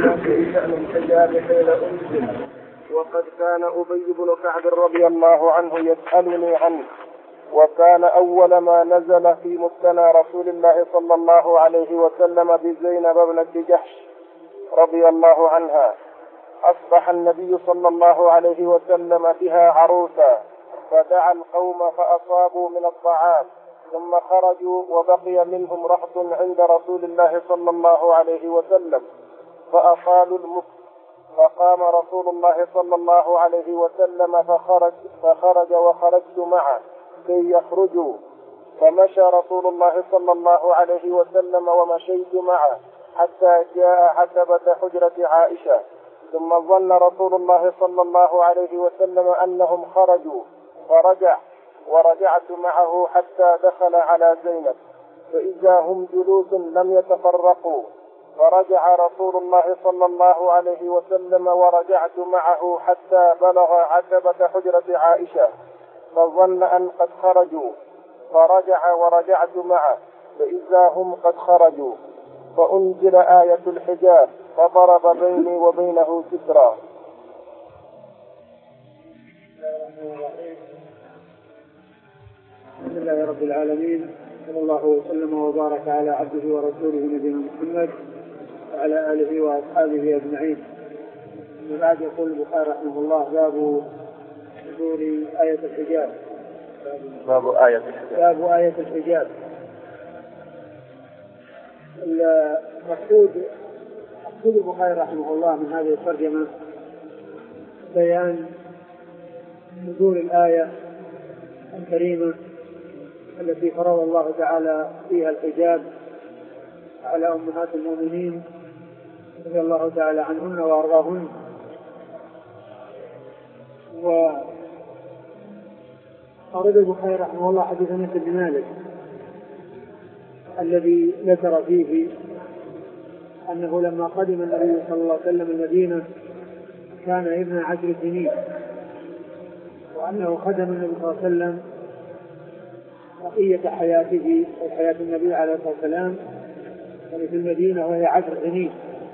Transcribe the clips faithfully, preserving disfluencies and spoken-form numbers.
في شأن الحجاب حين أنزل. وقد كان أبي بن كعب رضي الله عنه يسألني عنه، وكان أول ما نزل في مستنى رسول الله صلى الله عليه وسلم بزينب ابنة جحش رضي الله عنها. أصبح النبي صلى الله عليه وسلم بها عروسا، فدعا القوم فأصابوا من الطعام، ثم خرجوا وبقي منهم رهط عند رسول الله صلى الله عليه وسلم فأصالوا المسك، فقام رسول الله صلى الله عليه وسلم فخرج, فخرج وخرجت معه كي يخرجوا، فمشى رسول الله صلى الله عليه وسلم ومشيت معه حتى جاء عتبة حجرة عائشة، ثم ظن رسول الله صلى الله عليه وسلم أنهم خرجوا فرجع، ورجعت معه حتى دخل على زينب فإذا هم جلوس لم يتفرقوا، فرجع رسول الله صلى الله عليه وسلم ورجعت معه حتى بلغ عتبة حجرة عائشة فظن أن قد خرجوا، فرجع ورجعت معه فإذا هم قد خرجوا، فأنزل آية الحجاب فضرب بيني وبينه سترا. الحمد لله رب العالمين، صلى الله وسلم وبارك على عبده ورسوله نبينا محمد وعلى آله وأصحابه أجمعين. من بعد يقول البخاري رحمه الله باب نزول آية الحجاب. باب آية الحجاب. باب آية الحجاب. المقصود مقصود البخاري رحمه الله من هذه الترجمة بيان نزول الآية الكريمة التي فرض الله تعالى فيها الحجاب على أمهات المؤمنين رضي الله تعالى عنهن وأرضاهن. وأورد البخاري رحمه الله حديث أنس بن مالك الذي ذكر فيه أنه لما قدم النبي صلى الله عليه وسلم المدينة كان ابن عشر سنين، وأنه خدم النبي صلى الله عليه وسلم بقية حياته وحياة النبي عليه الصلاة والسلام في المدينة وهي عشر سنين.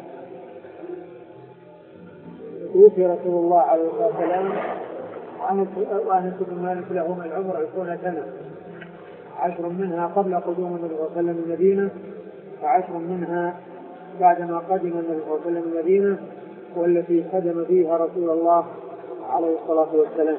توفي رسول الله عليه الصلاة والسلام وأنس بن مالك له من العمر عشرون سنة، عشر منها قبل قدوم النبي صلى الله عليه وسلم المدينة، وعشر منها بعدما قدم النبي صلى الله عليه وسلم المدينة، والتي خدم فيها رسول الله عليه الصلاة والسلام.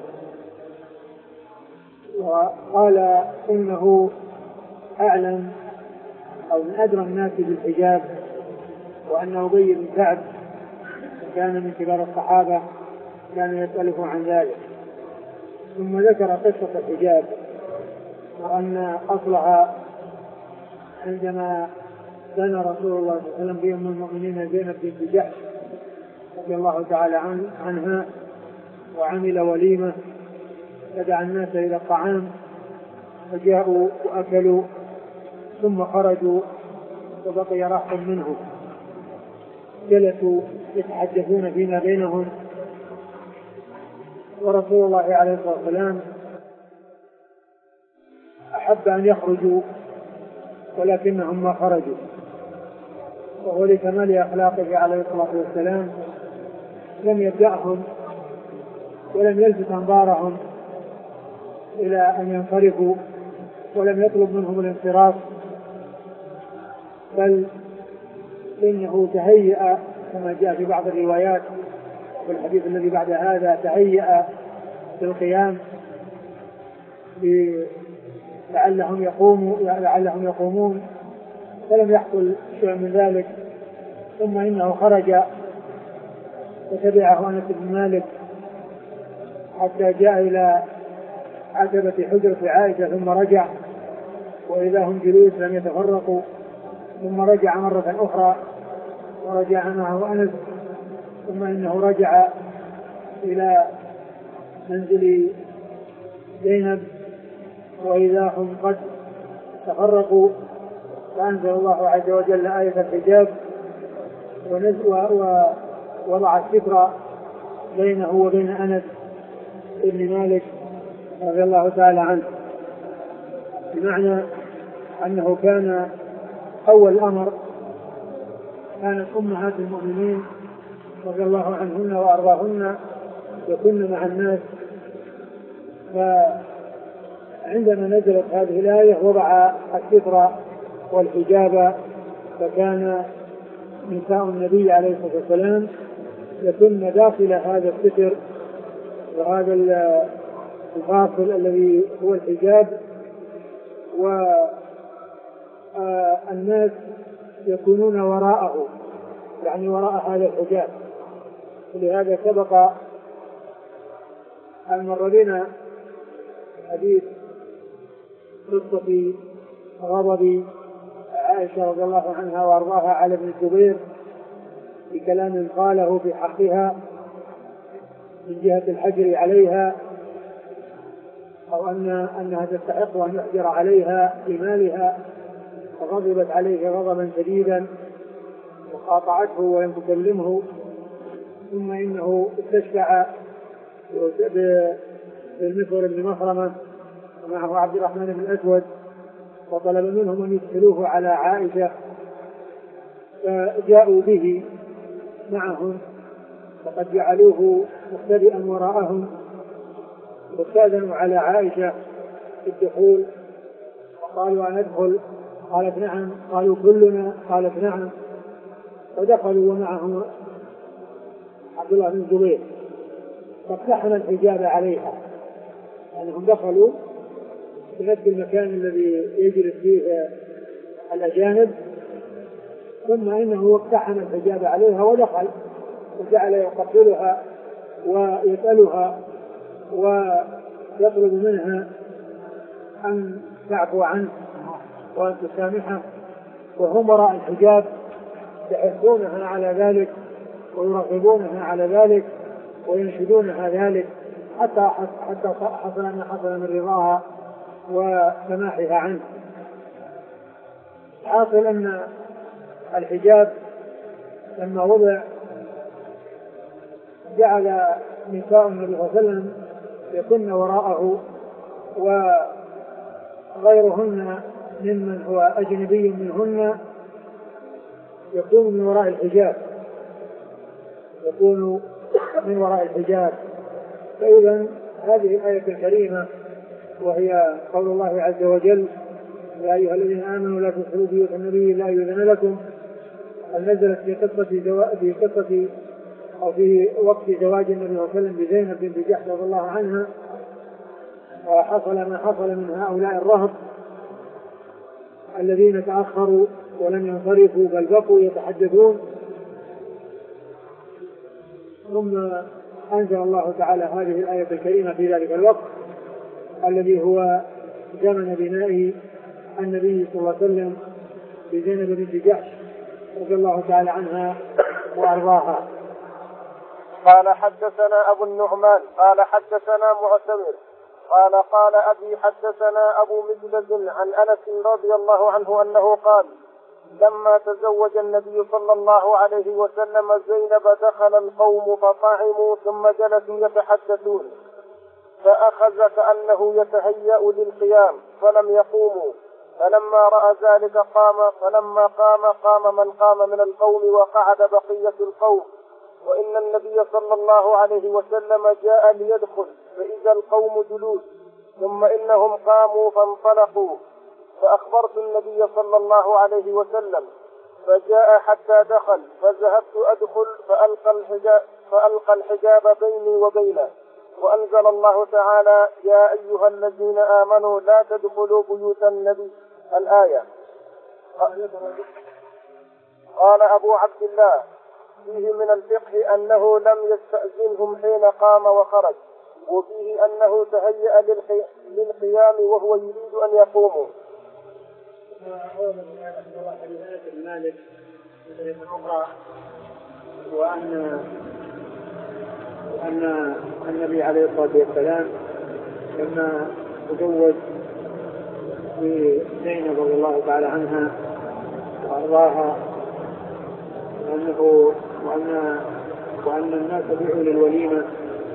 وقال إنه أعلم أو من أدرى الناس بالحجاب، وأن أبي بن كعب كان من كبار الصحابة كان يسأله عن ذلك. ثم ذكر قصة الحجاب، وأن أصلها عندما بنى رسول الله صلى الله عليه وسلم بأم المؤمنين زينب بنت جحش رضي الله تعالى عنها، وعمل وليمة فدعا الناس إلى الطعام فجاءوا وأكلوا، ثم خرجوا وبقي رهط منهم جلسوا يتحدثون فيما بينهم، ورسول الله عليه الصلاة والسلام أحب أن يخرجوا ولكنهم ما خرجوا، وهو لكمال أخلاقه عليه الصلاة والسلام لم يبدأهم ولم يلفت أنظارهم إلى أن ينصرفوا، ولم يطلب منهم الانصراف، بل إنه تهيأ كما جاء في بعض الروايات والحديث الذي بعد هذا تهيأ بالقيام لعلهم يقوموا لعلهم يقومون فلم يحصل شيء من ذلك. ثم إنه خرج وتبعه أنس بن مالك حتى جاء إلى عتبة حجرة عائشة، ثم رجع وإذا هم جلوس لم يتفرقوا، ثم رجع مرة أخرى ورجع معه أنس، ثم إنه رجع إلى منزل زينب وإذا هم قد تفرقوا، فأنزل الله عز وجل آية الحجاب ووضع الستر بينه وبين أنس بن مالك رضي الله تعالى عنه، بمعنى أنه كان أول أمر كانت أمهات المؤمنين رضي الله عنهن وأرضاهن يكن مع الناس. فعندما نزلت هذه الآية وضع الستر والحجاب، فكان نساء النبي عليه الصلاة والسلام يكن داخل هذا الستر وهذا الفاصل الذي هو الحجاب، والناس يكونون وراءه، يعني وراء هذا الحجاب. لهذا سبق أن مر بنا حديث قصة غضب عائشة رضي الله عنها وأرضاها على ابن الزبير بكلام قاله في حقها من جهة الحجر عليها، أو أن أنها تستحق أن يحجر عليها في مالها، فغضبت عليه غضبا شديدا وقاطعته ولم تكلمه. ثم إنه استشفع بالمسور بن مخرمة ومعه عبد الرحمن بن الأسود، وطلب منهم أن يدخلوه على عائشة، فجاءوا به معهم وقد جعلوه مختبئا وراءهم، واستأذنوا على عائشة في الدخول وقالوا أن ندخل، قالت نعم، قالوا كلنا، قالت نعم، فدخلوا ومعه عبد الله بن الزبير، فاقتحم الحجاب عليها، أنهم دخلوا في نفس المكان الذي يجلس فيه الأجانب، ثم إنه اقتحم الحجاب عليها ودخل وجعل يقبلها ويسألها ويطلب منها أن تعفو عنه وأن تسامحه، وهم وراء الحجاب يحثونها على ذلك ويرغبونها على ذلك وينشدونها ذلك، حتى حتى حصل ما حصل من رضاها وسماحها عنه. حاصل أن الحجاب لما وضع جعل نساء النبي صلى الله عليه وسلم يكن وراءه، وغيرهن ممن هو أجنبي منهن يكون من وراء الحجاب، يكون من وراء الحجاب. فإذا هذه الآية الكريمة وهي قول الله عز وجل: يا أيها الذين آمنوا لا تدخلوا بيوت النبي لا يؤذن لكم، نزلت في قصة في قصة أو في وقت زواج النبي صلى الله عليه وسلم بزينب بنت جحش رضي الله عنها، وحصل ما حصل من هؤلاء الرهط الذين تأخروا ولم ينصرفوا بل بقوا يتحدثون. ثم أنزل الله تعالى هذه الآية الكريمة في ذلك الوقت الذي هو زمن بناء النبي صلى الله عليه وسلم بزينب بنت جحش رضي الله تعالى عنها وأرضاها. قال حدثنا أبو النعمان قال حدثنا معتمر قال قال أبي حدثنا أبو مجلد عن أنس رضي الله عنه أنه قال: لما تزوج النبي صلى الله عليه وسلم زينب دخل القوم فطعموا ثم جلسوا يتحدثون، فأخذ كأنه يتهيأ للقيام فلم يقوموا، فلما رأى ذلك قام، فلما قام قام من قام من القوم وقعد بقية القوم، وإن النبي صلى الله عليه وسلم جاء ليدخل فإذا القوم جلوس، ثم إنهم قاموا فانطلقوا، فأخبرت النبي صلى الله عليه وسلم، فجاء حتى دخل، فذهبت أدخل فألقى الحجاب, فألقى الحجاب بيني وبينه، وأنزل الله تعالى: يا أيها الذين آمنوا لا تدخلوا بيوت النبي، الآية. قال أبو عبد الله: فيه من الفقه أنه لم يستأذنهم حين قام وخرج، وفيه أنه تهيأ للقيام وهو يريد أن يقوموا. مالك أخرى وأن وأن النبي عليه الصلاة والسلام لما تزوج بزينب رضي الله تعالى عنها وأرضاها، وأنه وأن وأن الناس دعوا للوليمة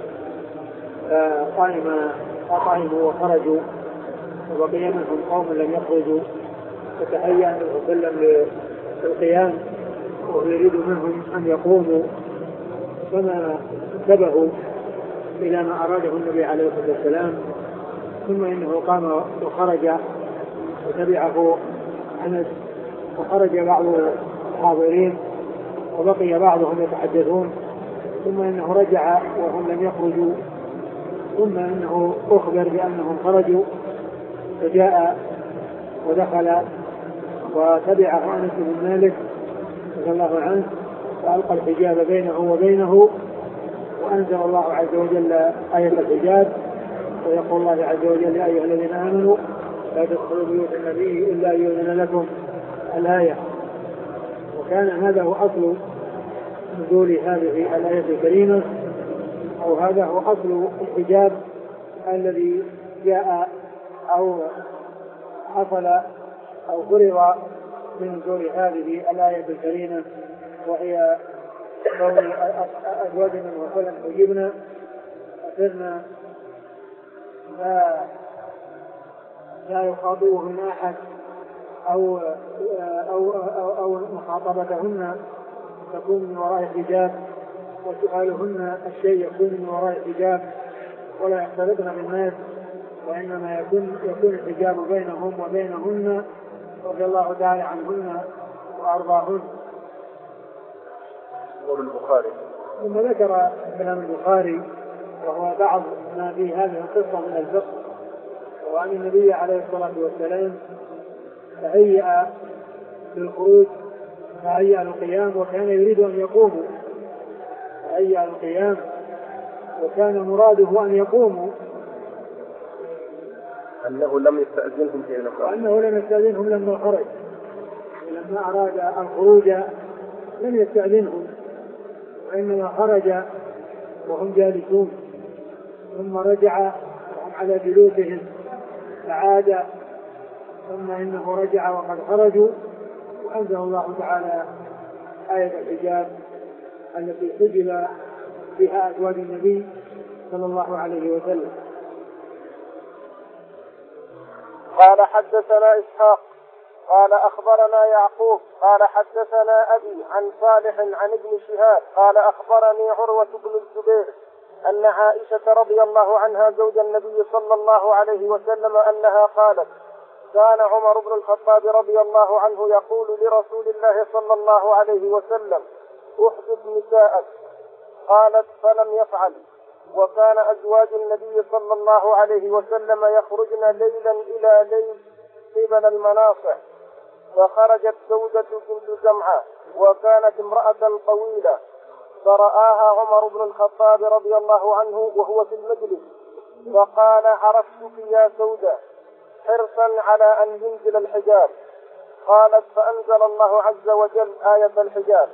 فقام فطعموا وخرجوا، وبقي منهم قوم لم يخرجوا، فتهيأ النبي صلى الله عليه وسلم للقيام ويريد منهم أن يقوموا فما انتبهوا إلى ما أراده النبي عليه الصلاة والسلام. ثم إنه قام وخرج وتبعه أنس، وخرج بعض الحاضرين وبقي بعضهم يتحدثون، ثم إنه رجع وهم لم يخرجوا، ثم إنه أخبر بأنهم خرجوا فجاء ودخل وتبعه أنس بن مالك رضي الله عنه فألقى الحجاب بينه وبينه، وأنزل الله عز وجل آية الحجاب، ويقول الله عز وجل يا أيها الذين آمنوا لا تدخلوا بيوت النبي إلا أن يؤذن لكم الآية. وكان هذا هو أصل نزول هذه الآية الكريمة، أو هذا هو أصل الحجاب الذي جاء أو حصل أو فرض من نزول هذه الآية الكريمة، وهي قول أزواجنا وصلا حجبنا أثرنا لا لا يخاطبهن أحد أو أو أو, أو مخاطبتهن تكون من وراء حجاب، وسؤالهن الشيء يكون من وراء حجاب، ولا يختلطن بالناس، وإنما يكون يكون الحجاب بينهم وبينهن رضي الله تعالى عنهن وأرضاهن. البخاري ثم ذكر كلام البخاري وهو بعض ما في هذه القصة من الفقه، وأن النبي عليه الصلاة والسلام تهيأ للخروج، تهيأ للقيام، وكان يريد أن يقوموا، تهيأ للقيام وكان مراده أن يقوموا، أنه لم يستأذنهم في الخروج، وأنه لم يستأذنهم لما خرج، ولما أراد الخروج لم يستأذنهم، وإنما خرج وهم جالسون، ثم رجع وهم على جلوسهم فعاد، ثم إنه رجع وقد خرجوا، وأنزل الله تعالى آية الحجاب التي حجب بها أزواج النبي صلى الله عليه وسلم. قال حدثنا إسحاق قال أخبرنا يعقوب قال حدثنا أبي عن صالح عن ابن شهاب قال أخبرني عروة بن الزبير أن عائشة رضي الله عنها زوج النبي صلى الله عليه وسلم أنها قالت كان عمر بن الخطاب رضي الله عنه يقول لرسول الله صلى الله عليه وسلم احدث نساءك، قالت فلم يفعل. وكان أزواج النبي صلى الله عليه وسلم يخرجن ليلا إلى ليل قبل المناصع، فخرجت سودة بنت زمعة وكانت امرأة طويلة، فرآها عمر بن الخطاب رضي الله عنه وهو في المجلس، فقال عرفتك يا سودة، حرصا على أن ينزل الحجاب. قالت فأنزل الله عز وجل آية الحجاب.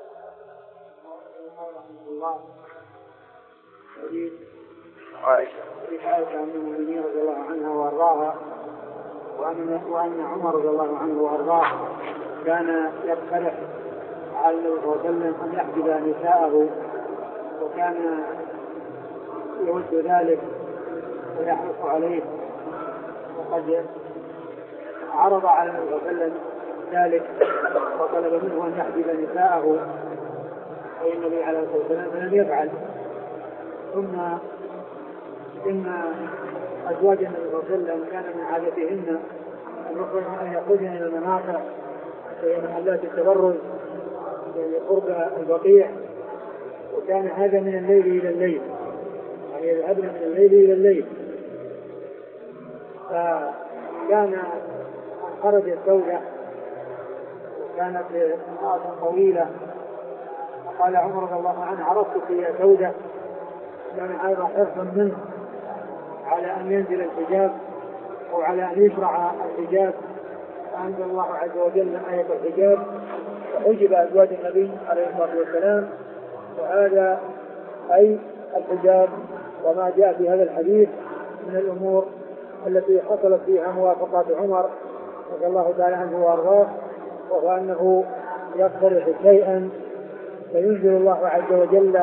عائشة عائشة أم المؤمنين رضي الله عنها وأرضاها، وأن وأن عمر رضي الله عنه وأرضاه كان يقترح على النبي صلى الله عليه وسلم أن يحجب نساءه، وكان يود ذلك ويحرص عليه، وقد عرض على النبي صلى الله عليه وسلم ذلك وطلب منه أن يحجب نساءه، والنبي عليه الصلاة والسلام فلم يفعل. ثم إن أزواج النبي صلى الله عليه وسلم كان من عادتهن أن يخرجن إلى المناصع في محلات التبرز قرب البقيع، وكان هذا من الليل إلى الليل، يعني يذهبن من الليل إلى الليل. فكان خرج الزوجة وكانت امرأة طويلة، قال عمر رضي الله عنه عرفتك يا سودة، كان هذا حرصا منه على أن ينزل الحجاب أو على أن يشرع الحجاب، فأنزل الله عز وجل آية الحجاب فحجب أزواج النبي عليه الصلاة والسلام. وهذا أي الحجاب وما جاء في هذا الحديث من الأمور التي حصلت فيها موافقة عمر رضي الله تعالى عنه وأرضاه، وهو أنه يقترح شيئا فينزل الله عز وجل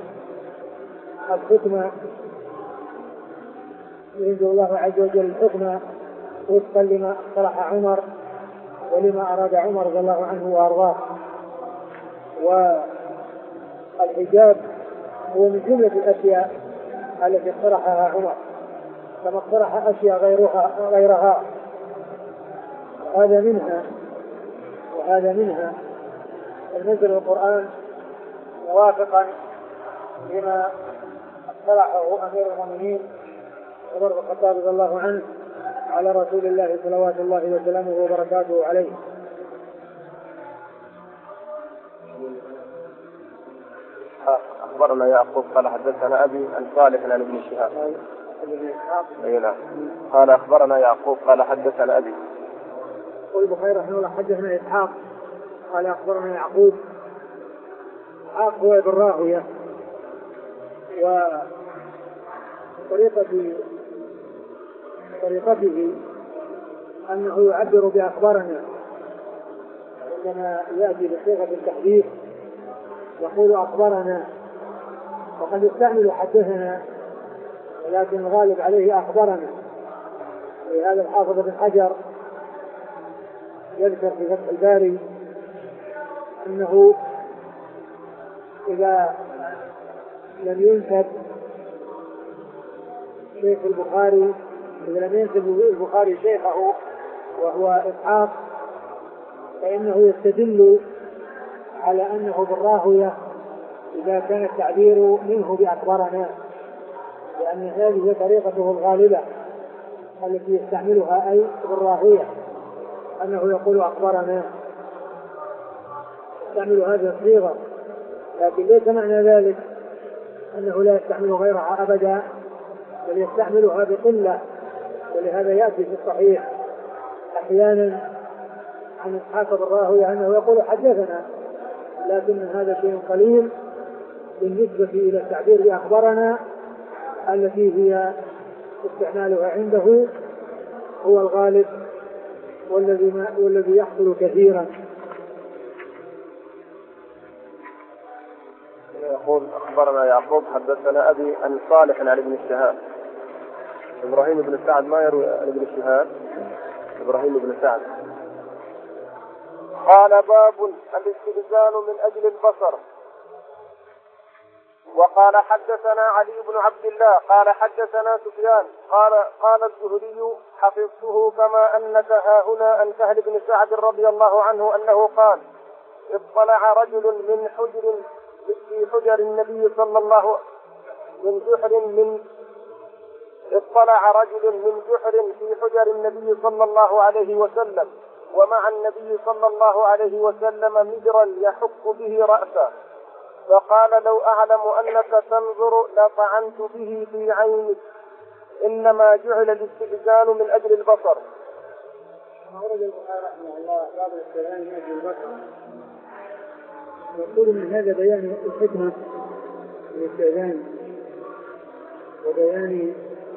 الحكم، ينزل الله عز وجل الحكم وفقا لما اقترح عمر ولما أراد عمر رضي الله عنه وأرضاه. والحجاب هو من جملة الأشياء التي اقترحها عمر كما اقترح أشياء غيرها غيرها وهذا منها وهذا منها نزل القرآن موافقا لما اقترحه أمير المؤمنين عمر بن الخطاب رضي الله عنه على رسول الله صلوات الله وسلامه وبركاته عليه. أخبرنا يعقوب قال حدثنا أبي عن صالح عن ابن شهاب. أي نعم. قال أخبرنا يعقوب قال حدثنا أبي. يقول البخاري رحمه الله حدثنا إسحاق قال أخبرنا يعقوب. إسحاق هو ابن راهوية وطريقة طريقته أنه يعبر بأخبارنا عندما يأتي بصيغة التحديث يقول أخبرنا وقد يستعمل حدثنا ولكن الغالب عليه أخبرنا. ولهذا الحافظ بن حجر يذكر في فتح الباري أنه إذا لم ينسب شيخ البخاري إذا لم ينسب البخاري شيخه وهو إسحاق فإنه يستدل على أنه بالراهوية إذا كان التعبير منه بأخبارنا لأن هذه هي طريقته الغالبة التي يستعملها أي بالراهوية أنه يقول أخبرنا يستعمل هذه الصيغة لكن ليس معنى ذلك أنه لا يستعمل غيرها أبدا بل يستعملها بقلة. ولهذا يأتي في الصحيح أحيانا عن إسحاق بن راهوية أنه يقول حدثنا لكن هذا شيء قليل بالنسبة إلى التعبير بأخبارنا التي هي استعمالها عنده هو الغالب والذي والذي يحصل كثيرا. يقول أخبرنا يعقوب حدثنا أبي عن صالح عن ابن الشهاب. إبراهيم بن سعد ما يروي عن ابن الشهاب. إبراهيم بن سعد قال باب الاستئذان من أجل البصر. وقال حدثنا علي بن عبد الله قال حدثنا سفيان قال قال الزهري حفظته كما أنك هاهنا عن سهل بن سعد رضي الله عنه أنه قال اطلع رجل من حجر في حجر النبي صلى الله من جحر من اطلع رجل من جحر في حجر النبي صلى الله عليه وسلم ومع النبي صلى الله عليه وسلم مدرا يحك به رأسه فقال لو أعلم أنك تنظر لطعنت به في عينك إنما جعل الاستئذان من أجل البصر. أورد البخاري رحمه الله باب الاستئذان من أجل البصر. يقول من هذا بيان الحكمة للاستئذان وبيان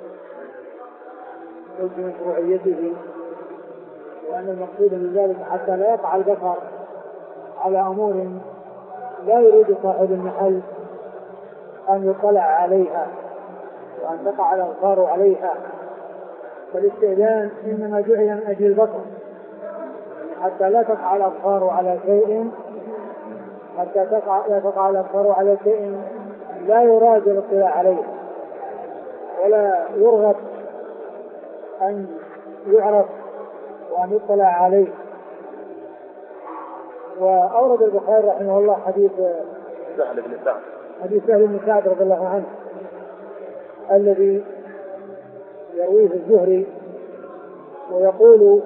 مشروعيته وأن المقصود من ذلك حتى لا يقع البصر على أمور لا يريد صاحب المحل أن يطلع عليها وأن تقع الأبصار عليها. فالاستئذان إنما جعل من أجل البصر حتى لا تقع الأبصار على شيء حتى تقع لا تقع الأبصار على شيء لا يراد الاطلاع عليه ولا يرغب أن يعرف وأن يطلع عليه. وأورد البخاري رحمه الله حديث سهل بن سعد حديث سهل بن سعد رضي الله عنه الذي يرويه الزهري ويقول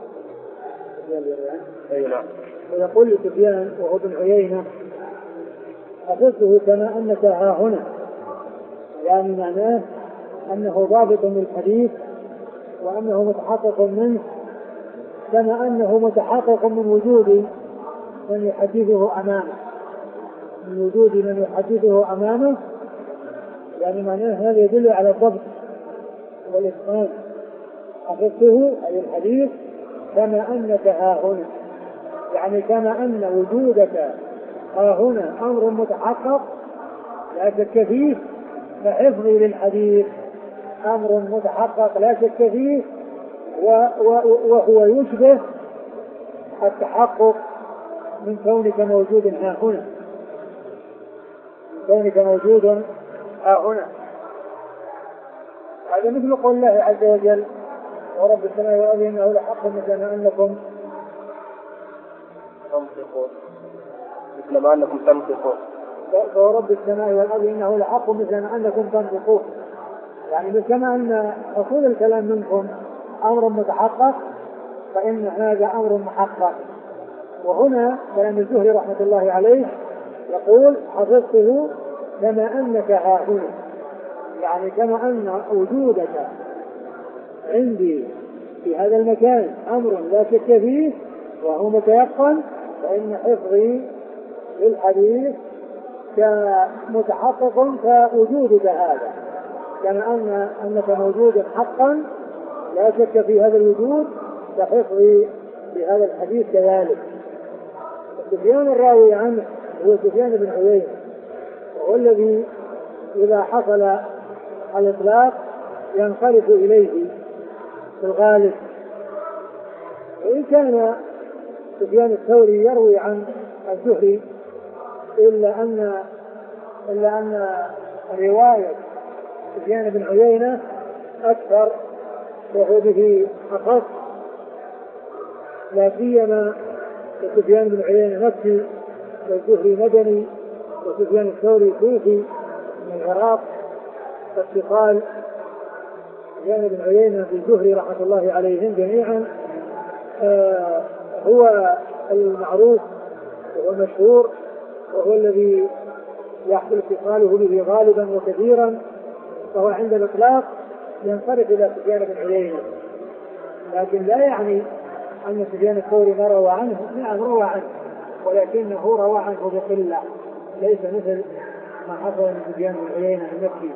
ويقول لسفيان وهو بن عيينة حفظته كما أنك ها هنا يعني معناه أنه ضابط للحديث وأنه متحقق منه كما أنه متحقق من وجود من يحدثه أمامه من وجود من يحدثه أمامه يعني معناه هذا يدل على الضبط والإتقان. حفظته أي الحديث كما أنك ها هنا يعني كما أن وجودك ها هنا أمر متحقق لا شك فيه فحفظي للحديث أمر متحقق لا شك فيه وهو يشبه التحقق من كونك موجود ها هنا. كونك موجود ها هنا. هذا مثل قول الله عز وجل ورب السماء والأرض إنه لحق مثل ما أنكم تنطقون مثل ما أنكم تنطقون ورب السماء والأرض إنه لحق مثل ما أنكم تنطقون، يعني كما أن حصول الكلام منكم أمر متحقق فإن هذا أمر محقق. وهنا كلام الزهري رحمة الله عليه يقول حفظته كما أنك ها هنا، يعني كما أن وجودك عندي في هذا المكان أمر لا شك فيه وهو متيقن، فإن حفظي للحديث كمتحقق كوجودك هذا، كما أن أنك موجود حقا لا شك في هذا الوجود كحفظي بهذا الحديث كذلك. سفيان الراوي عنه هو سفيان بن عيينة، وهو الذي إذا حصل الإطلاق ينصرف إليه في الغالب. وإن كان سفيان الثوري يروي عن الزهري إلا أن إلا أن رواية سفيان بن عيينة أكثر وهو به أخص، لا سيما سفيان بن عيينة نفسي والزهري مدني وسفيان الثوري كوفي من العراق، فاتصال سفيان بن عيينة بالزهري رحمة الله عليهم جميعا آه هو المعروف وهو المشهور وهو الذي يحصل اتصاله به غالبا وكثيرا، فهو عند الإطلاق ينصرف إلى سفيان بن عيينة، لكن لا يعني أن سفيان الثوري ما روى عنه، نعم روى عنه ولكنه روى عنه بقلة، ليس مثل ما حصل من سفيان بن عيينة المكي.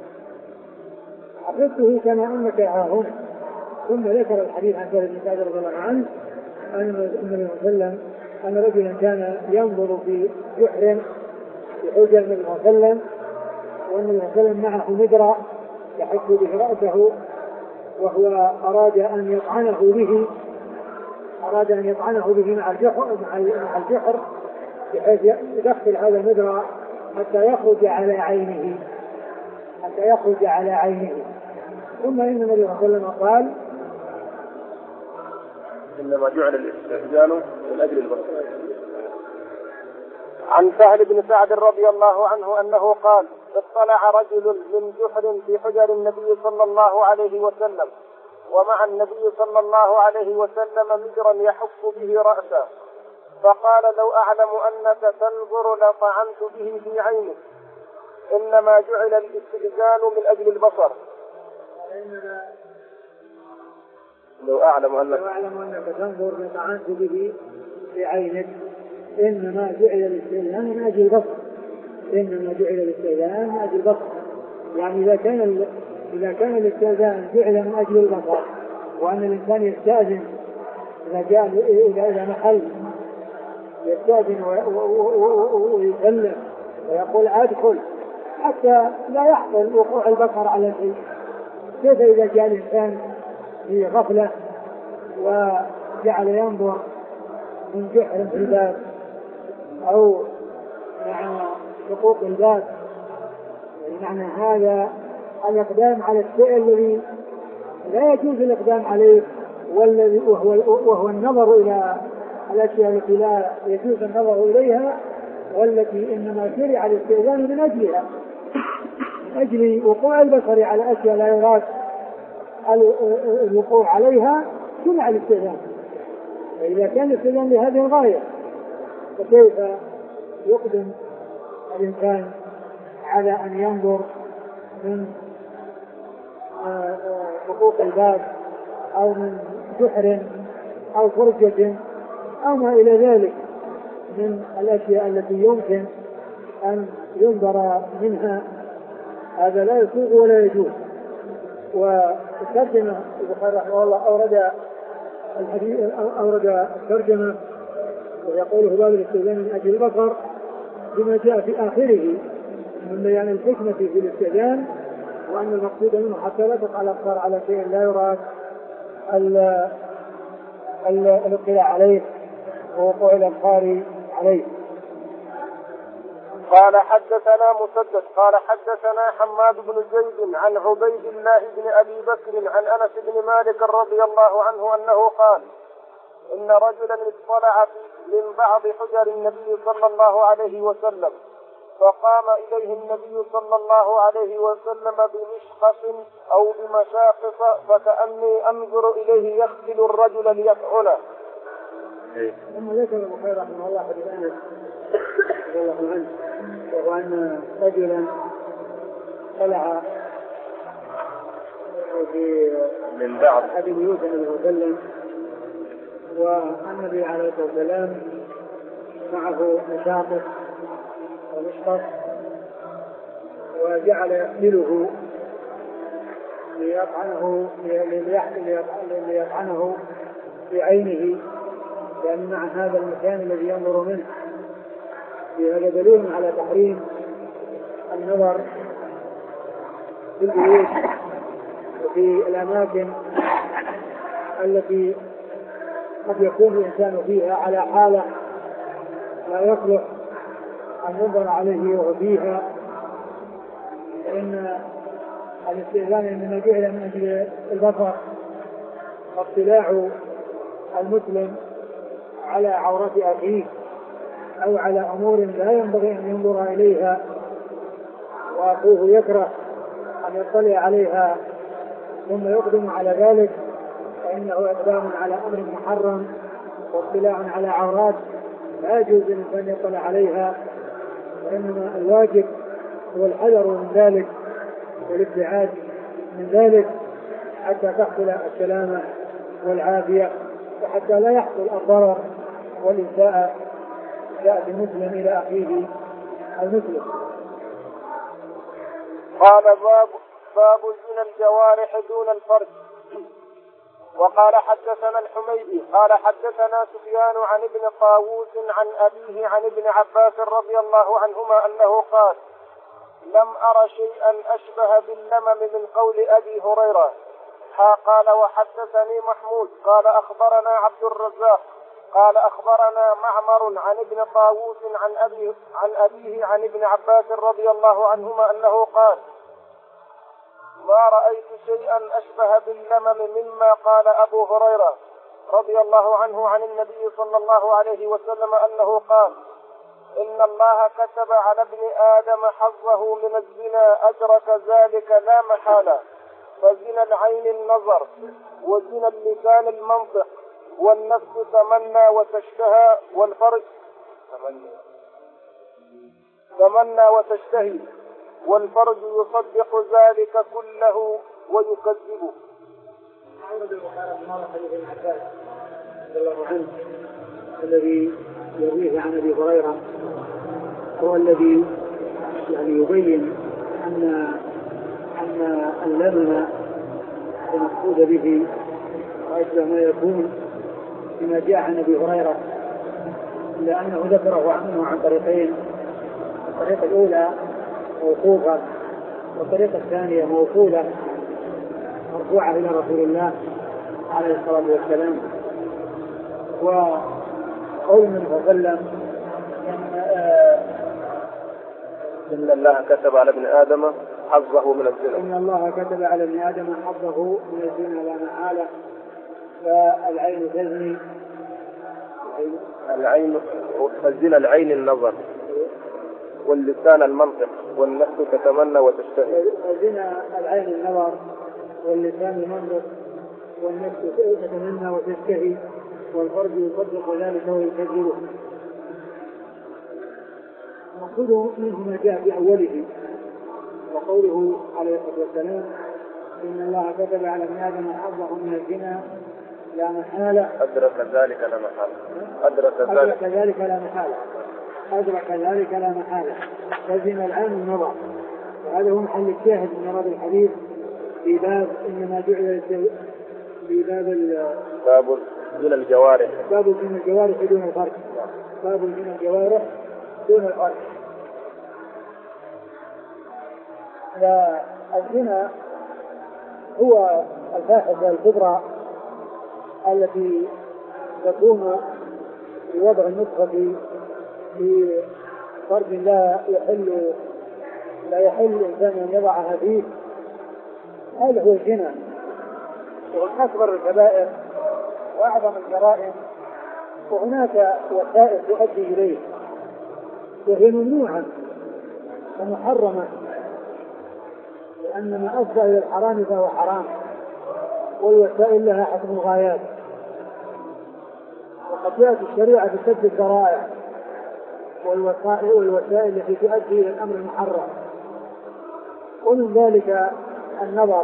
حفظته كما أنك ها هنا. ثم ذكر الحديث عن سهل بن سعد رضي الله عنه أن النبي صلى الله عليه وسلم أن رجلا كان ينظر في جحر في حجر النبي صلى الله عليه وسلم، وأن النبي صلى الله عليه وسلم معه مدرع يحك به رأسه، وهو أراد أن يطعنه به أراد أن يطعنه به مع الجحر مع الجحر بحيث يدخل هذا المدرع حتى يخرج على عينه حتى يخرج على عينه. ثم إن النبي صلى الله عليه وسلم قال إنما جعل الاستئذان من أجل البصر. عن سهل بن سعد رضي الله عنه أنه قال اطلع رجل من جحر في حجر النبي صلى الله عليه وسلم، ومع النبي صلى الله عليه وسلم مجرا يحك به رأسه، فقال لو أعلم أنك تنظر لطعنت به في عينك، إنما جعل الاستئذان من أجل البصر. لو أعلم أنك, لو أعلم أنك تنظر لطعنت به في عينك، إنما جعل الاستئذان من أجل البصر إنما جعل الاستئذان من أجل البصر يعني إذا كان إذا كان الاستئذان جعل من أجل البصر، وأن الإنسان يستأذن إذا جاء إلى إلى محل يستأذن ويسلم ويقول أدخل حتى لا يحصل وقوع البصر على شيء، كيف إذا جاء الإنسان في غفلة وجعل ينظر من جحر في الباب أو مع حقوق الباب؟ يعني معنى هذا الإقدام على الشيء الذي لا يجوز الإقدام عليه، والذي وهو, وهو النظر إلى الأشياء التي لا يجوز النظر إليها، والتي إنما شرع الاستئذان من أجلها من أجل وقوع البصر على أشياء لا يراد الوقوع عليها شرع الاستئذان. فإذا كان الاستئذان لهذه الغاية فكيف يقدم الإنسان على أن ينظر من حقوق الباب أو من جحر أو فرجة أو ما إلى ذلك من الأشياء التي يمكن أن ينظر منها؟ هذا لا يسوغ ولا يجوز. والترجمة البخاري رحمه الله أورد الحديث أورد الترجمة ويقول هو باب الاستئذان من أجل البصر بما جاء في آخره من بيان الحكمة في الاستئذان، وأن المقصود منه حتى لا تقع الأبصار على شيء لا يراد الاطلاع عليه ووقوع الأبصار عليه. قال حدثنا مسدد قال حدثنا حماد بن زيد عن عبيد الله بن أبي بكر عن أنس بن مالك رضي الله عنه أنه قال إن رجلا اطلع من بعض حجر النبي صلى الله عليه وسلم فقام إليه النبي صلى الله عليه وسلم بمشخص أو بمشاقص فكأني أنظر إليه يغسل الرجل ليطعنه. ثم ذكر البخاري رحمه الله حديث أنس رضي الله عنه وهو أن رجلا طلع في من بعض أبي بيوت النبي صلى الله عليه وسلم والنبي عليه الصلاة والسلام معه مشاقص ومشخص وجعل يحمله ليطعنه ليطعنه في عينه لأن مع هذا المكان الذي ينظر منه هذا دليل على تحريم النظر في البيوت وفي الأماكن التي قد يكون الإنسان فيها على حالة لا يصلح أن ينظر عليه وهو فيها، فإن الاستئذان إنما جعل من أجل البصر واطلاع المسلم على عورة أخيه أو على أمور لا ينبغي أن ينظر إليها وأخوه يكره أن يطلع عليها ثم يقدم على ذلك، فإنه إقدام على أمر محرم واطلاع على عورات لا يجوز للإنسان يطلع عليها، وإنما الواجب هو الحذر من ذلك والابتعاد من ذلك حتى تحصل السلامة والعافية وحتى لا يحصل الضرر والإساءة يأتي المسلم إلى أخيه المسلم. قال باب باب زنا الجوارح دون الفرج. وقال حدثنا الحميدي قال حدثنا سفيان عن ابن طاووس عن أبيه عن ابن عباس رضي الله عنهما أنه قال لم أر شيئا أشبه باللمم من قول أبي هريرة. قال وحدثني محمود قال أخبرنا عبد الرزاق قال أخبرنا معمر عن ابن طاووس عن أبيه عن أبيه عن ابن عباس رضي الله عنهما أنه قال ما رأيت شيئا أشبه باللمم مما قال أبو هريرة رضي الله عنه عن النبي صلى الله عليه وسلم أنه قال إن الله كتب على ابن آدم حظه من الزنا أدرك ذلك لا محالة، فزنا العين النظر وزنا اللسان المنطق والنفس تمنى وتشتهى والفرج تمنى, تمنى وتشتهي والفرج يصدق ذلك كله ويكذبه. أورد البخاري رحمه الله حديث ابن عباس رضي الله عنه الذي يرويه عن أبي هريرة هو الذي يعني يبين أن أن اللمم المقصود به وأشبه ما يكون بما جاء عن أبي هريرة، إلا أنه ذكره عنه عن طريقين، الطريقة الأولى موقوفة والطريقة الثانية موصولة مرفوعة إلى رسول الله عليه الصلاة والسلام. وقول النبي صلى الله عليه وسلم إن الله كتب على ابن آدم حظه من الزنا إن الله كتب على ابن آدم حظه من الزنا لا محالة، فالعين تزني العين الزنا العين النظر واللسان المنطق والنفس تتمنى وتشتهي. الزنا العين النظر واللسان المنطق والنفس تتمنى وتشتهي والفرج يصدق ذلك ويكذبه. المقصود منه ما جاء في أوله وقوله عليه الصلاة والسلام إن الله كتب على ابن آدم حظه من الزنا لا محالة أدرك ذلك لا محالة أدرك ذلك, أدرك ذلك لا محالة أدرك ذلك لا محالة فزنا العين النظر. وهذا هو محل الشاهد من مراد الحديث في باب إنما جعل في باب باب زنا الجوارح باب زنا الجوارح دون الفرج باب زنا الجوارح دون الفرج. الزنا هو الفاحشة الكبرى التي تكون في وضع النطفة في فرج لا يحل لا يحل الإنسان أن يضعها فيه، هذا هو الزنا، وهو أكبر الكبائر وأعظم الجرائم، وهناك وسائل تؤدي إليه وهي ممنوعة ومحرمة، لأن ما أفضى إلى الحرام فهو حرام، والوسائل لها حكم الغايات. وقد جاءت الشريعة بسد الذرائع والوسائل والوسائل التي تؤدي إلى الأمر المحرم، ومن ذلك النظر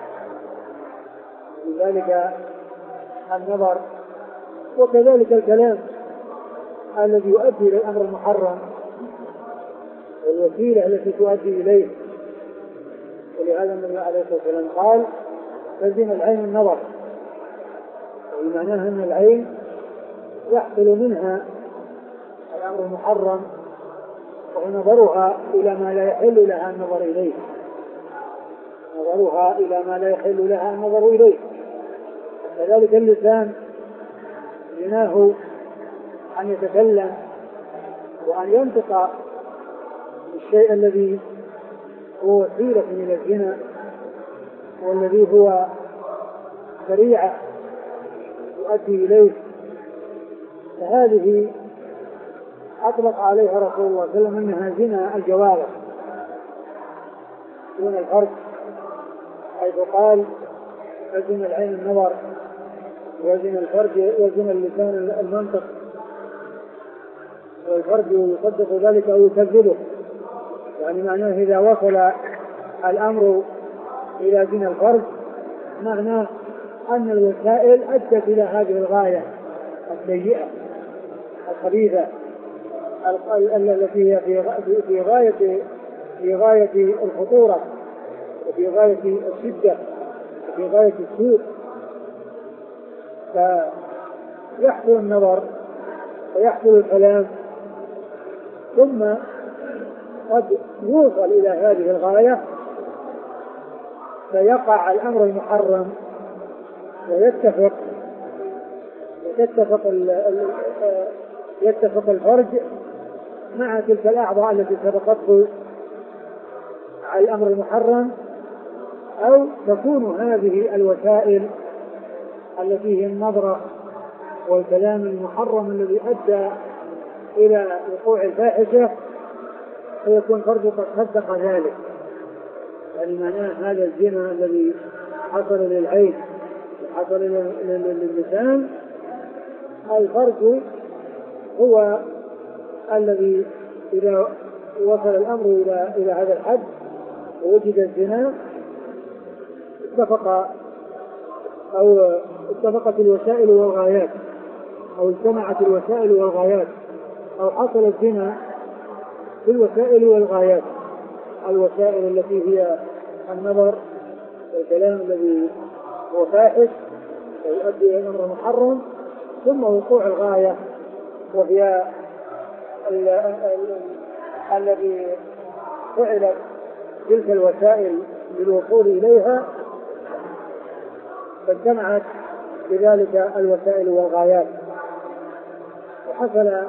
من ذلك النظر وكذلك الكلام الذي يؤدي إلى الأمر المحرم والوسيلة التي تؤدي إليه. ولهذا النبي عليه الصلاة والسلام قال: تلزم العين النظر، ومعناها أن العين يحصل منها الأمر المحرم ونظرها إلى ما لا يحل لها النظر إليه نظرها إلى ما لا يحل لها النظر إليه. كذلك اللسان جناه أن يتكلم وأن ينطق بالشيء الذي هو وسيلة من الزنا والذي هو ذريعة يؤدي إليه، فهذه أطلق عليها رسول الله صلى الله عليه وسلم أنها زنا الجوارح دون الفرج، حيث قال: وزن العين النظر، وزن الفرج، وزن اللسان المنطق، والفرج يصدق ذلك أو يكذبه. يعني معناه إذا وصل الأمر إلى زنا الفرج معناه أن الوسائل أدت إلى هذه الغاية السيئة الخبيثة التي هي في غاية في غاية الخطورة وفي غاية الشدة وفي غاية السوء. فيحصل النظر ويحصل الكلام، ثم قد يوصل إلى هذه الغاية فيقع الأمر المحرم ويتفق يتفق يتفق الفرج مع تلك الأعضاء التي سبقته على الأمر المحرم، أو تكون هذه الوسائل التي هي النظرة والكلام المحرم الذي أدى إلى وقوع الفاحشة فيكون فرج قد صدق ذلك. يعني معناه هذا الزنا الذي حصل للعين وحصل لللسان، الفرج هو الذي إذا وصل الأمر إلى إلى هذا الحد ووجد الزنا اتفق أو اتفقت الوسائل والغايات أو اجتمعت الوسائل والغايات أو حصل الزنا في الوسائل والغايات. الوسائل التي هي النظر والكلام الذي هو فاحش ويؤدي إلى أمر محرم، ثم وقوع الغاية وهي الذي فعلت تلك الوسائل للوصول إليها، فاجتمعت بذلك الوسائل والغايات وحصل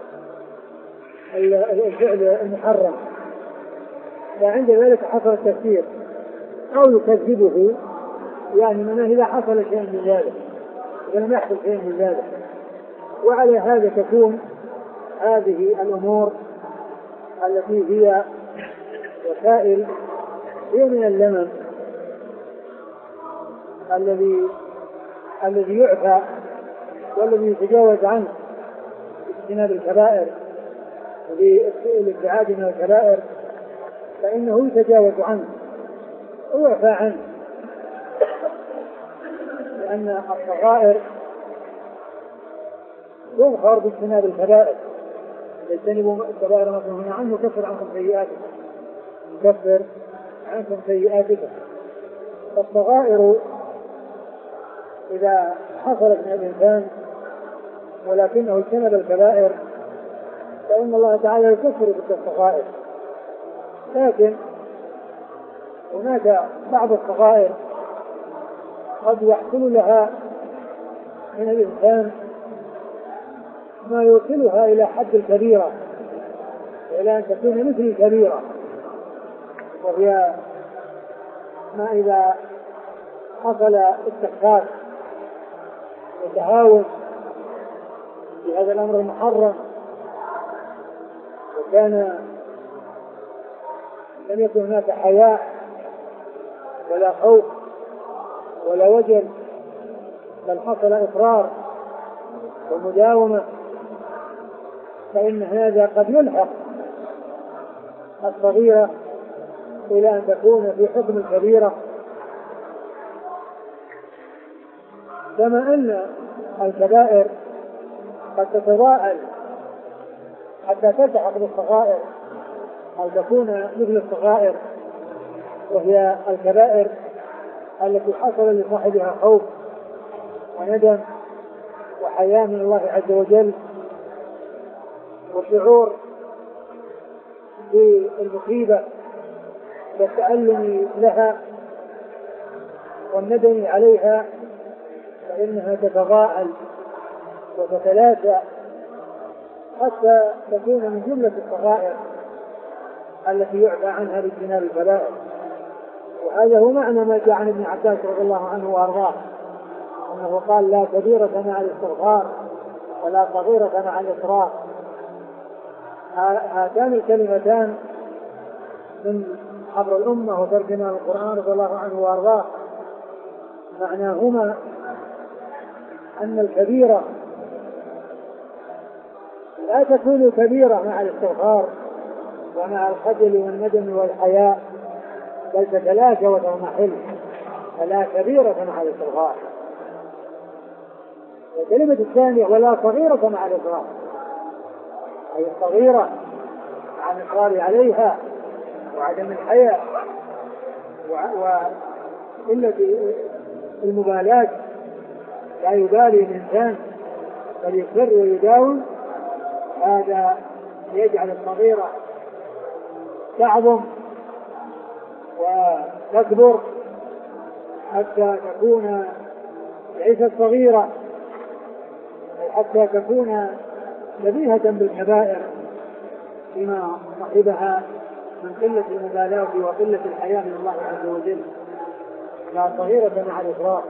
الفعل المحرم، وعند ذلك حصل التفسير أو يكذبه. يعني من إذا حصل شيء من ذلك إذا لم يحصل شيء من ذلك. وعلى هذا تكون هذه الأمور التي هي وسائل هي من اللمم الذي الذي يعفى والذي يتجاوز عنه اجتناب الكبائر والابتعاد من الكبائر، فإنه يتجاوز عنه ويعفى عنه، لأن الصغائر يظهر باجتناب الكبائر. يجتنبوا الكبائر ما تنهون عنه يكفر عنكم سيئاتكم يكفر عنكم سيئاتكم. فالصغائر إذا حصلت من الإنسان ولكنه اجتنب الكبائر فإن الله تعالى يكفر تلك الصغائر. لكن هناك بعض الصغائر قد يحصل لها من الإنسان ما يوصلها إلى حد الكبيرة، إلى أن تكون مثل الكبيرة، وهي ما إذا حصل استخفاف وتهاون في هذا الأمر المحرم، وكان لم يكن هناك حياء ولا خوف ولا وجل، بل حصل إصرار ومداومة، فإن هذا قد يلحق الصغيرة إلى أن تكون في حكم الكبيرة. كما أن الكبائر قد تتضاءل حتى تلتحق بالصغائر أو تكون مثل الصغائر، وهي الكبائر التي حصل لصاحبها خوف وندم وحياء من الله عز وجل وشعور بالمصيبة والتألم لها والندم عليها، فإنها تتضاءل وتتلاشى حتى تكون من جملة الصغائر التي يعفى عنها باجتناب الكبائر. وهذا هو معنى ما جاء عن ابن عباس رضي الله عنه وارضاه، انه قال: لا كبيرة مع الاستغفار ولا صغيرة مع الإصرار. هاتان الكلمتان من حبر الأمة وترجمة القرآن رضي الله عنه وارضاه معناهما أن الكبيرة لا تكون كبيرة مع الاستغفار ومع الخجل والندم والحياء، بل تتلاشى وتضمحل، فلا كبيرة مع الاستغفار. والكلمة الثانية: ولا صغيرة مع الإصرار، أي الصغيرة مع الإصرار عليها وعدم الحياء وقلة المبالاة، لا يبالي الإنسان بل يصر ويداوم. هذا يجعل الصغيرة تعظم وتكبر حتى تكون ليست صغيرة، حتى تكون شبيهة بالكبائر بما صاحبها من قلة المبالاة وقلة الحياء من الله عز وجل، لا صغيرة مع الإصرار.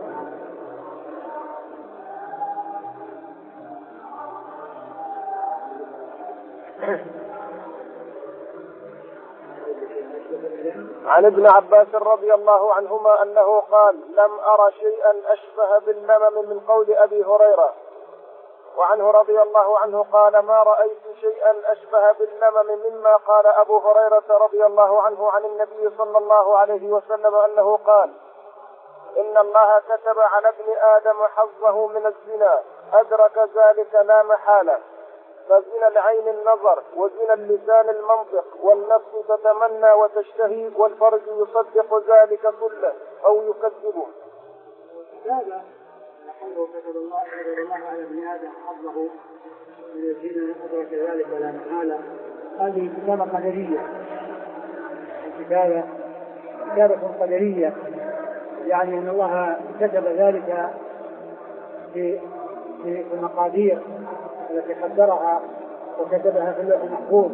عن ابن عباس رضي الله عنهما أنه قال: لم أرى شيئا أشبه باللمم من قول أبي هريرة. وعنه رضي الله عنه قال: ما رأيت شيئا أشبه باللمم مما قال أبو هريرة رضي الله عنه عن النبي صلى الله عليه وسلم أنه قال: إن الله كتب على ابن آدم حظه من الزنا، أدرك ذلك لا محالة، فزنا العين النظر، وزنا اللسان المنطق، والنفس تتمنى وتشتهي، والفرج يصدق ذلك كله أو يكذبه. هذا نحن كتب الله على ابن آدم حظه من الزنا، أدرك ذلك لا محالة. هذه كتابة قدرية، كتابة كتابة قدرية، يعني أن الله كتب ذلك في في المقادير التي قدرها وكتبها في اللوح المحفوظ،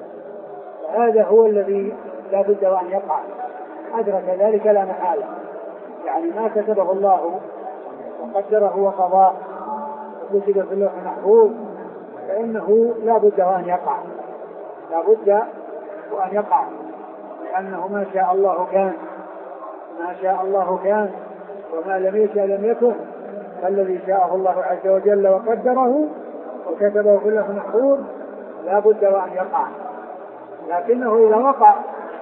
وهذا هو الذي لا بد أن يقع. أدرك ذلك لا محالة، يعني ما كتبه الله وقدره وقضاه وكتب في اللوح المحفوظ فإنه لا بد أن يقع، لا بد أن يقع، لأنه ما شاء الله كان، ما شاء الله كان، وما لم يشأ لم يكن. فالذي شاءه الله عز وجل وقدره وكتبه في اللوح المحفوظ لا بد أن يقع، لكنه إذا وقع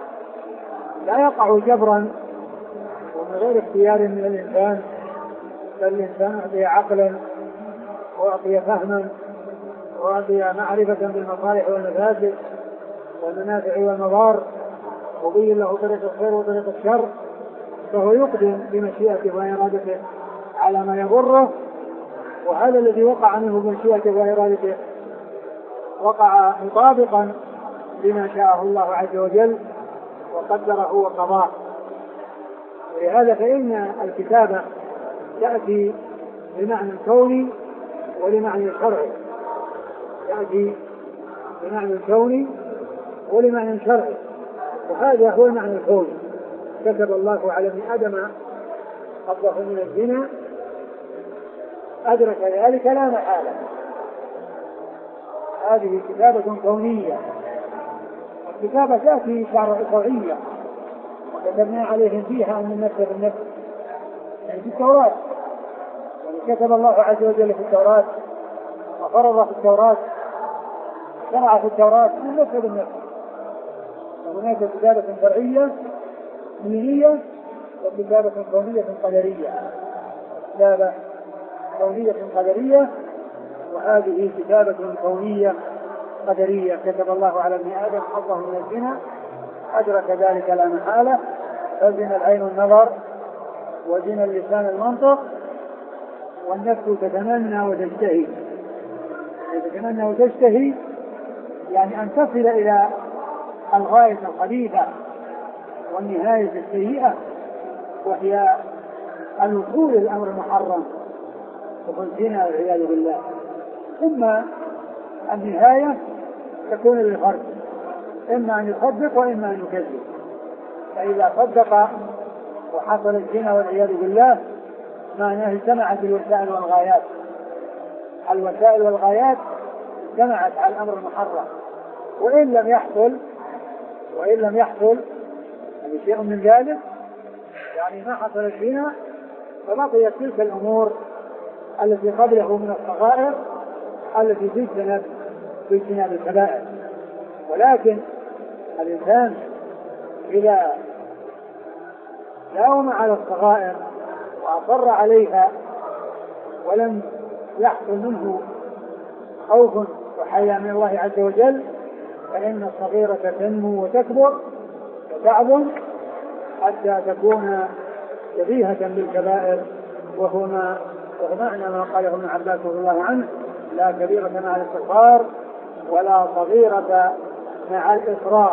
لا يقع جبرا ومن غير اختيار من الإنسان، بل الإنسان أعطي عقلا وأعطي فهما وأعطي معرفة بالمصالح والمفاسد والمنافع والمضار، وبين له طريق الخير وطريق الشر، فهو يقدم بمشيئته وإرادته على ما يضره. وهذا الذي وقع منه بمشيئته وإرادته وقع مطابقا لما شاءه الله عز وجل وقدره وقضاه. ولهذا فإن الكتابة تأتي بمعنى الكوني ولمعنى الشرعي، تأتي بمعنى الكوني ولمعنى شرعي، وهذا هو معنى القول. كتب الله على ابن آدم حظه من الزنا أدرك ذلك لا محالة. هذه كتابة كونية، والكتابة تأتي شرعية، وكتبنا عليهم فيها أن النفس بالنفس، يعني في التوراة، يعني كتب الله عز وجل في التوراة وفرض في التوراة، شرع في التوراة أن النفس بالنفس. وهناك كتابة شرعية دينية وكتابة كونية قدرية، كتابة كونية قدرية، وهذه كتابة كونية قدرية. كتب الله على ابن آدم حظه من الزنا أدرك ذلك لا محالة، فزنا العين النظر، وزنا اللسان المنطق، والنفس تتمنى وتشتهي. تتمنى وتشتهي يعني أن تصل إلى الغاية الخبيثة والنهاية السيئة، وهي الوصول إلى الأمر المحرم وخلصنا والعياذ بالله. ثم النهاية تكون للفرد، إما أن يصدق وإما أن يكذب. فإذا صدق وحصل الزنا والعياذ بالله معناه اجتمعت الوسائل والغايات، الوسائل والغايات اجتمعت على الأمر المحرم. وإن لم يحصل وإن لم يحصل يعني شيء من ذلك، يعني ما حصل الزنا، فبقيت تلك الأمور التي قبله من الصغائر التي تجتنب باجتناب الكبائر. ولكن الإنسان إذا داوم على الصغائر وأصر عليها ولم يحصل منه خوف وحياء من الله عز وجل، فإن الصغيرة تنمو وتكبر وتعظم حتى تكون شبيهة بالكبائر، وهو ما وهو معنى ما قاله ابن عباس رضي الله عنه: لا كبيرة مع الاستغفار ولا صغيرة مع الإصرار.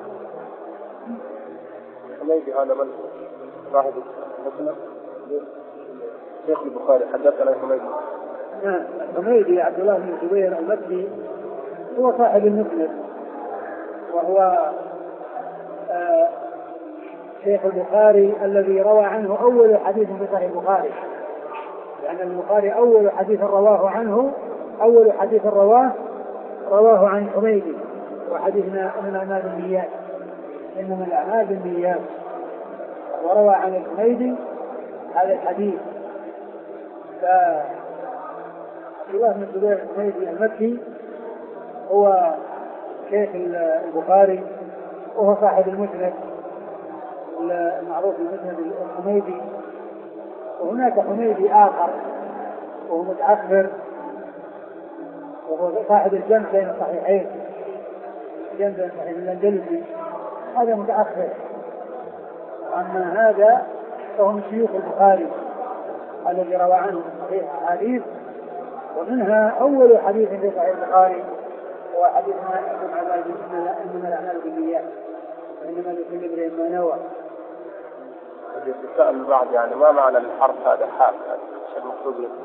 حميدي هذا من صاحب مسلم شيخ البخاري حدثنا حميدي. نعم، حميدي عبد الله بن الزبير المكي هو صاحب المسند، وهو آه شيخ البخاري الذي روى عنه أول حديث في صحيح البخاري، لأن البخاري أول حديث رواه عنه أول حديث رواه رواه عن حميدي، وحديثنا إنما الأعمال بالنيات إنما الأعمال بالنيات، وروى عن الحميدي هذا الحديث. فعبد الله بن الزبير الحميدي المكي هو شيخ البخاري، وهو صاحب المسند المعروف المسند الحميدي. وهناك حميدي آخر وهو متأخر، وهو صاحب الجمع بين الصحيحين، جمع بين الصحيحين الأندلسي، هذا متأخر. أما هذا فهو من شيوخ البخاري الذي روى عنه صحيح حديث، ومنها أول حديث في صحيح البخاري هو حديث إنما الأعمال بالنيات وإنما لكل امرئ ما نوى. يتساءل البعض يعني ما معنى الحرف هذا حاء؟ ايش المقصود به؟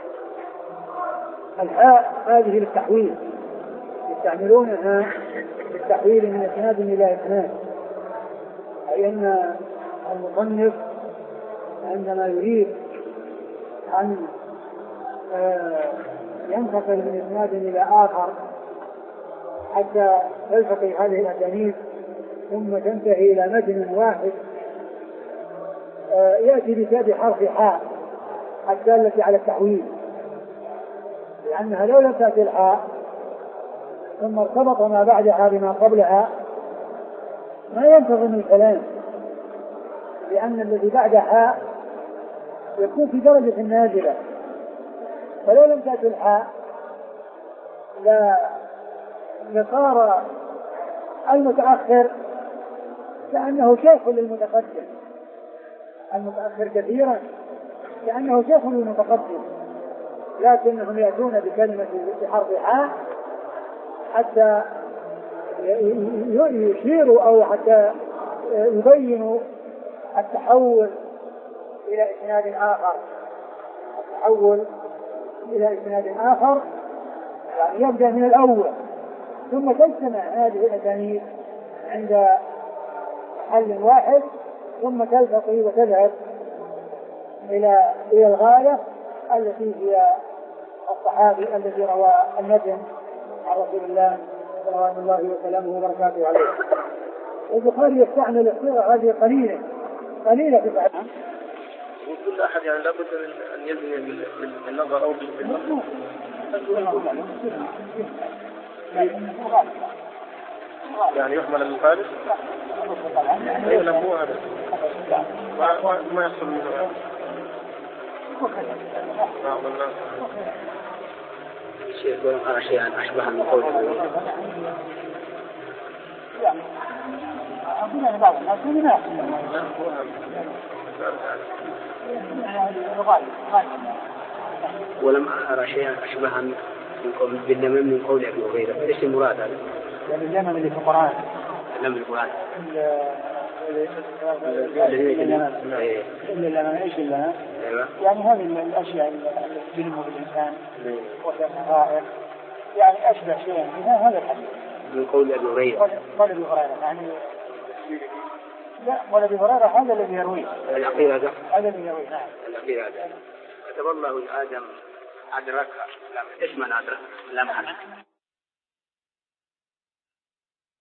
الحاء هذه للتحويل، يستعملونها للتحويل من اسناد الى اسناد، اي ان المصنف عندما يريد ان ينتقل من اسناد الى اخر حتى تلتقي هذه الاسانيد ثم تنتهي الى متن واحد، يأتي بحرف حاء الدالة على التحويل، لأنها لو لم تأتي الحاء ثم ارتبط ما بعدها بما قبلها ما ينتظم الكلام، لأن الذي بعد حاء يكون في درجة نازلة، فلو لم تأتي الحاء لصار المتأخر كأنه شيخ للمتقدم، المتأخر كثيرا كأنه شيخ للمتقدم، لكنهم يأتون بكلمة بحرف حاء حتى يشيروا أو حتى يبينوا التحول إلى إسناد آخر، التحول إلى إسناد آخر يعني يبدأ من الأول ثم تجتمع هذه الأسانيد عند حل واحد ثم تلتقي وتذهب إلى إلى الغاية التي هي الصحابي الذي روى المتن عن رسول الله صلوات الله وسلامه وبركاته عليه. البخاري يستعمل الصيغة هذه قليلة قليلة في بعضها. وكل أحد يعني لابد أن يزني بالنظر أو بالنظر. يعني يحمل الفارس؟ أي لا هو هذا ما يحصل منه بعض الناس. الشيخ يقول أرى شيئا أشبه من قوله. أقول أنا بعض الناس من الناس. ولم أرى شيئا أشبه من قول بالنمم من قول أبي هريرة. إيش المراد هذا؟ يعني النمم اللي في القرآن. النمم القرآن. إلا لما إيش إلا يعني هذه الأشياء التي تلم بالإنسان والنظائر يعني أشبه شيئا منها هذا الحديث. من قول أبي هريرة. قول أبي هريرة يعني لا قول أبي هريرة هذا الذي يرويه. الأخير هذا. هذا الذي يرويه نعم. الأخير هذا. كتب الله لآدم أدرك. إيش معنى أدرك؟ لم أدرك.